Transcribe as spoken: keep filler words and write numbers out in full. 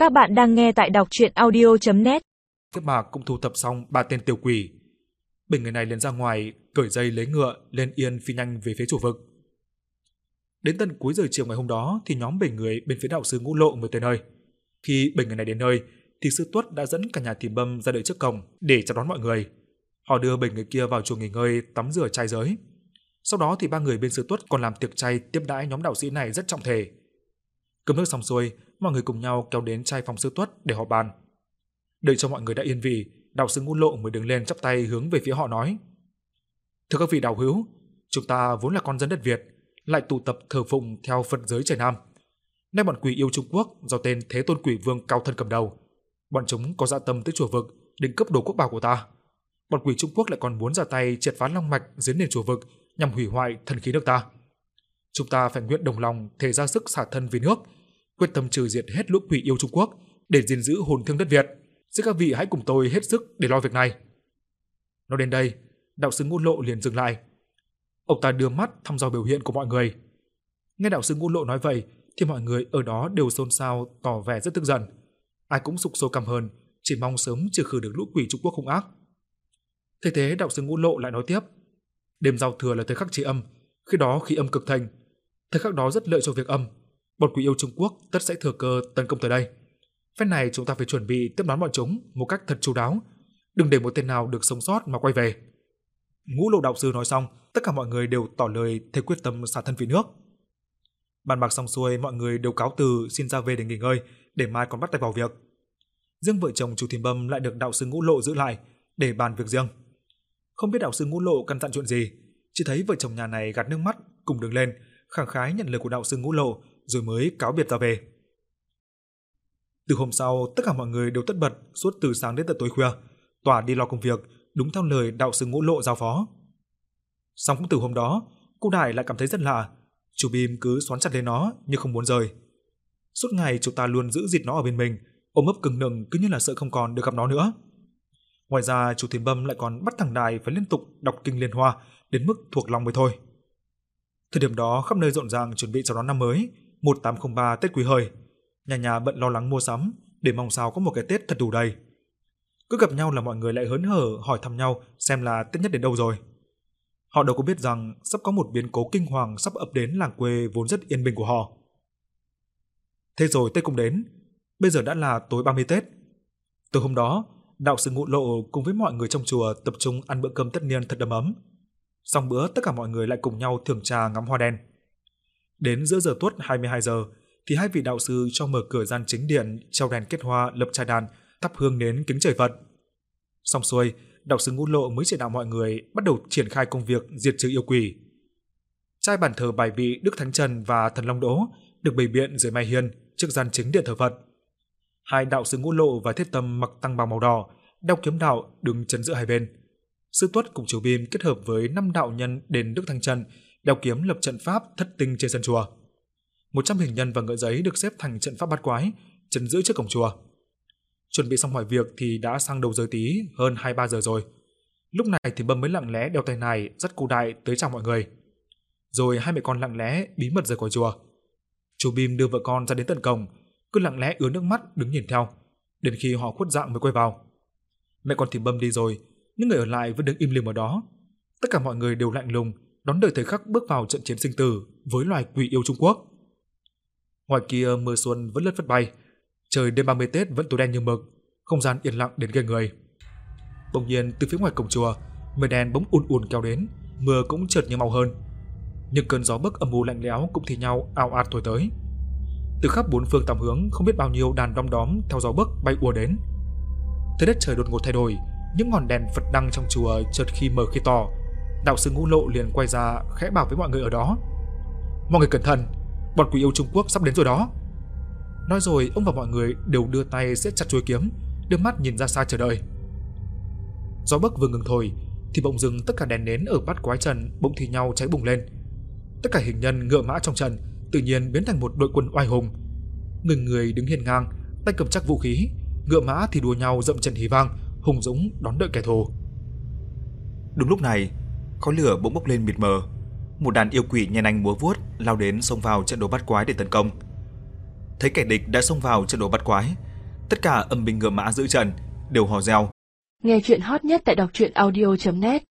Các bạn đang nghe tại đọc truyện audio chấm net. Tiếp bạc cũng thu thập xong ba tên tiểu quỷ. Bảy người này liền ra ngoài, cởi dây lấy ngựa lên yên phi nhanh về phía chủ vực. Đến tận cuối giờ chiều ngày hôm đó thì nhóm bảy người bên phía đạo sư Ngũ Lộ mới tới nơi. Khi bảy người này đến nơi thì sư Tuất đã dẫn cả nhà Thìm Bâm ra đợi trước cổng để chào đón mọi người. Họ đưa bảy người kia vào chuồng nghỉ ngơi tắm rửa trai giới. Sau đó thì ba người bên sư Tuất còn làm tiệc chay tiếp đãi nhóm đạo sĩ này rất trọng thể. Cơm nước xong xuôi, mọi người cùng nhau kéo đến trai phòng sư Tuất để họp bàn. Đợi cho mọi người đã yên vị, đạo sư Ngũ Lộ mới đứng lên chắp tay hướng về phía họ nói: "Thưa các vị đạo hữu, chúng ta vốn là con dân đất Việt, lại tụ tập thờ phụng theo Phật giới trời Nam. Nay bọn quỷ yêu Trung Quốc do tên Thế Tôn Quỷ Vương Cao Thân cầm đầu, bọn chúng có dạ tâm tới chùa vực định cướp đồ quốc bảo của ta. Bọn quỷ Trung Quốc lại còn muốn ra tay triệt phá long mạch dưới nền chùa vực nhằm hủy hoại thần khí nước ta. Chúng ta phải nguyện đồng lòng thể ra sức xả thân vì nước, quyết tâm trừ diệt hết lũ quỷ yêu Trung Quốc để gìn giữ hồn thương đất Việt. Xin các vị hãy cùng tôi hết sức để lo việc này." Nói đến đây, đạo sư Ngũ Lộ liền dừng lại. Ông ta đưa mắt thăm dò biểu hiện của mọi người. Nghe đạo sư Ngũ Lộ nói vậy thì mọi người ở đó đều xôn xao tỏ vẻ rất tức giận. Ai cũng sục sôi căm hờn, chỉ mong sớm trừ khử được lũ quỷ Trung Quốc hung ác. Thế thế đạo sư Ngũ Lộ lại nói tiếp: "Đêm giao thừa là thời khắc tri âm, khi đó khí âm cực thịnh. Thời khắc đó rất lợi cho việc âm. Bọn quỷ yêu Trung Quốc tất sẽ thừa cơ tấn công tới đây. Phen này chúng ta phải chuẩn bị tiếp đón bọn chúng một cách thật chu đáo, đừng để một tên nào được sống sót mà quay về." Ngũ Lộ đạo sư nói xong, tất cả mọi người đều tỏ lời thề quyết tâm xả thân vì nước. Bàn bạc xong xuôi, mọi người đều cáo từ xin ra về để nghỉ ngơi, để mai còn bắt tay vào việc. Riêng vợ chồng chú Thìm Bâm lại được đạo sư Ngũ Lộ giữ lại để bàn việc riêng. Không biết đạo sư Ngũ Lộ căn dặn chuyện gì, chỉ thấy vợ chồng nhà này gạt nước mắt cùng đứng lên, khẳng khái nhận lời của đạo sư Ngũ Lộ rồi mới cáo biệt ra về. Từ hôm sau, tất cả mọi người đều tất bật suốt từ sáng đến tận tối khuya, tỏa đi lo công việc đúng theo lời đạo sư Ngũ Lộ giao phó. Song cũng từ hôm đó, cô Đại lại cảm thấy rất lạ, chú Bim cứ xoắn chặt lấy nó như không muốn rời. Suốt ngày chúng ta luôn giữ dịt nó ở bên mình, ôm ấp cứng nựng cứ như là sợ không còn được gặp nó nữa. Ngoài ra, chú Thìm Bâm lại còn bắt thằng Đại phải liên tục đọc kinh Liên Hoa đến mức thuộc lòng mới thôi. Thời điểm đó khắp nơi rộn ràng chuẩn bị chào đón năm mới một tám không ba Tết Quý Hợi. Nhà nhà bận lo lắng mua sắm để mong sao có một cái Tết thật đủ đầy. Cứ gặp nhau là mọi người lại hớn hở hỏi thăm nhau xem là Tết nhất đến đâu rồi. Họ đâu có biết rằng sắp có một biến cố kinh hoàng sắp ập đến làng quê vốn rất yên bình của họ. Thế rồi Tết cũng đến, bây giờ đã là tối ba mươi Tết. Từ hôm đó, đạo sư Ngũ Lộ cùng với mọi người trong chùa tập trung ăn bữa cơm tất niên thật đầm ấm. Xong bữa tất cả mọi người lại cùng nhau thưởng trà ngắm hoa đen. Đến giữa giờ tuất hai mươi hai giờ thì hai vị đạo sư cho mở cửa gian chính điện, treo đèn kết hoa, lập trai đàn, thắp hương nến kính trời Phật. Xong xuôi, đạo sư Ngũ Lộ mới chỉ đạo mọi người bắt đầu triển khai công việc diệt trừ yêu quỷ. Trai bàn thờ bài vị Đức Thánh Trần và Thần Long Đỗ được bày biện dưới mái hiên trước gian chính điện thờ Phật. Hai đạo sư Ngũ Lộ và Thiết Tâm mặc tăng bào màu đỏ, đeo kiếm đạo đứng chấn giữa hai bên. Sư Tuất cùng chú Bim kết hợp với năm đạo nhân đền Đức Thánh Trần đeo kiếm lập trận pháp thất tinh trên sân chùa. Một trăm hình nhân và ngựa giấy được xếp thành trận pháp bát quái trấn giữ trước cổng chùa. Chuẩn bị xong mọi việc thì đã sang đầu giờ tí hơn hai ba giờ rồi. Lúc này thì Bâm mới lặng lẽ đeo tay này dắt cô Đại tới chào mọi người. Rồi hai mẹ con lặng lẽ bí mật rời khỏi chùa. Chú Bim đưa vợ con ra đến tận cổng, cứ lặng lẽ ứa nước mắt đứng nhìn theo, đến khi họ khuất dạng mới quay vào. Mẹ con Thìm Bâm đi rồi, những người ở lại vẫn đứng im lìm ở đó. Tất cả mọi người đều lạnh lùng đón đợi thời khắc bước vào trận chiến sinh tử với loài quỷ yêu Trung Quốc. Ngoài kia mưa xuân vẫn lất phất bay, trời đêm ba mươi Tết vẫn tối đen như mực, không gian yên lặng đến ghê người. Bỗng nhiên từ phía ngoài cổng chùa, mây đen bỗng ùn ùn kéo đến, mưa cũng chợt như mau hơn. Những cơn gió bấc âm u lạnh lẽo cũng thì nhau ào ạt thổi tới. Từ khắp bốn phương tám hướng không biết bao nhiêu đàn đom đóm theo gió bấc bay ùa đến. Thế đất trời đột ngột thay đổi, những ngọn đèn Phật đăng trong chùa chợt khi mờ khi tỏ. Đạo sư Ngũ Lộ liền quay ra khẽ bảo với mọi người ở đó: "Mọi người cẩn thận, bọn quỷ yêu Trung Quốc sắp đến rồi đó." Nói rồi ông và mọi người đều đưa tay siết chặt chuôi kiếm, đưa mắt nhìn ra xa chờ đợi. Gió bấc vừa ngừng thổi thì bỗng dưng tất cả đèn nến ở bát quái trận bỗng thì nhau cháy bùng lên. Tất cả hình nhân ngựa mã trong trận tự nhiên biến thành một đội quân oai hùng. Người người đứng hiên ngang, tay cầm chắc vũ khí, ngựa mã thì đua nhau dậm chân hí vang, hùng dũng đón đợi kẻ thù. Đúng lúc này, khói lửa bỗng bốc lên mịt mờ, một đàn yêu quỷ nhen nhanh múa vuốt lao đến xông vào trận đồ bát quái để tấn công. Thấy kẻ địch đã xông vào trận đồ bát quái, Tất cả âm binh ngựa mã giữ trận đều hò reo. Nghe chuyện hot nhất tại đọc truyện audio chấm net